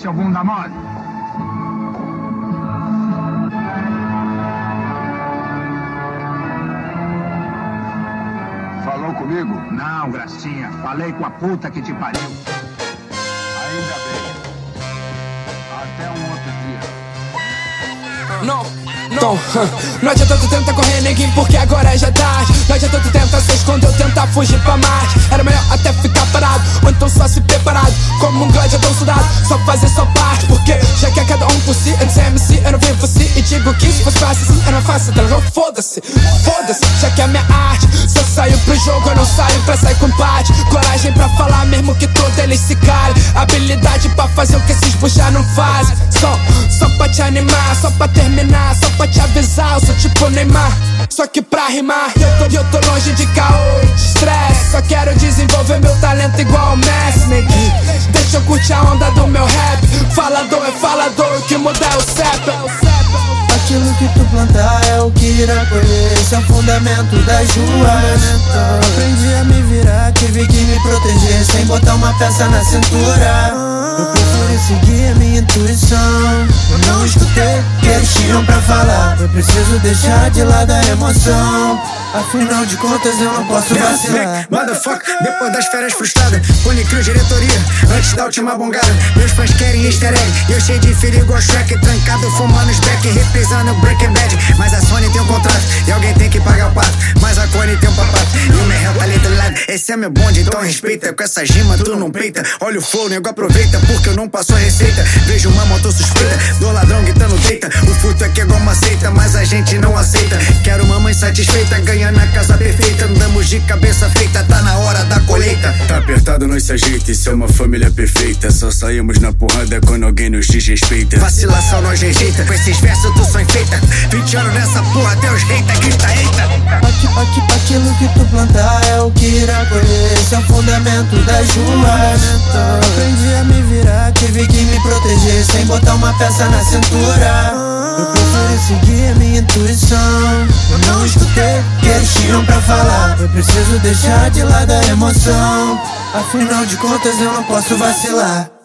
seu bunda mole. Falou comigo? Não, gracinha. Falei com a puta que te pariu. Ainda bem. Até um outro dia. Não adianta tu tentar correr, neguinho, porque agora é já tarde. Não adianta tu tentar se esconder ou tentar fugir pra Marte. Era melhor até ficar parado, ou então só se preparado como um gladiador soldado, só fazer sua parte. Porque já que é cada um por si, antes é MC, eu não vivo assim. E digo que se fosse fácil assim, era mais fácil, então eu foda-se, já que é minha arte. Se eu saio pro jogo, eu não saio pra sair com empate. Coragem pra falar mesmo que todo eles se calem. Habilidade pra fazer o que esses bucha não fazem. Só pra te animar, só pra terminar, só pra te avisar, eu sou tipo Neymar, só que pra rimar eu tô longe de caô, de estresse. Só quero desenvolver meu talento igual o Messi, neguinho. Deixa eu curtir a onda do meu rap. Falador é falador, o que muda é o CEP. Aquilo que tu plantar é o que irá colher. Esse é o fundamento das ruas. Aprendi a me virar, tive que me proteger sem botar uma peça na cintura. Eu prefiro seguir a minha intuição. Eu não escutei o que eles tinham pra falar. Eu preciso deixar de lado a emoção. Afinal de contas eu não posso vacilar. Motherfucker, depois das férias frustradas, Unicrio diretoria, antes da última bongada. Meus fãs querem easter egg, e eu cheio de filho igual Shrek. Trancado, fumando os back, reprisando Breaking Bad. Mas a Sony tem um contrato, e alguém tem que pagar o pato. Mas a Cone tem um papato, e o Merrell tá ali do lado. Esse é meu bonde, então respeita. Com essa gima tu não peita. Olha o flow, nego aproveita, porque eu não passo a receita. Vejo uma moto suspeita, do ladrão gritando deita. O furto aqui é igual uma seita, mas a gente não aceita. Quero uma mãe satisfeita, ganha na casa perfeita. Andamos de cabeça feita, tá na hora da colheita. Tá apertado, nós se ajeita, isso é uma família perfeita. Só saímos na porrada quando alguém nos desrespeita. Vacilação nós rejeita, com esses versos tu só enfeita. 20 anos nessa porra, Deus reita, grita, eita. Aquilo que tu plantar é o que irá colher. Esse é o fundamento das ruas. Aprendi a me virar, tive que me proteger sem botar uma peça na cintura. Eu prefiro seguir a minha intuição. Eu não escutei o que eles tinham pra falar. Eu preciso deixar de lado a emoção. Afinal de contas eu não posso vacilar.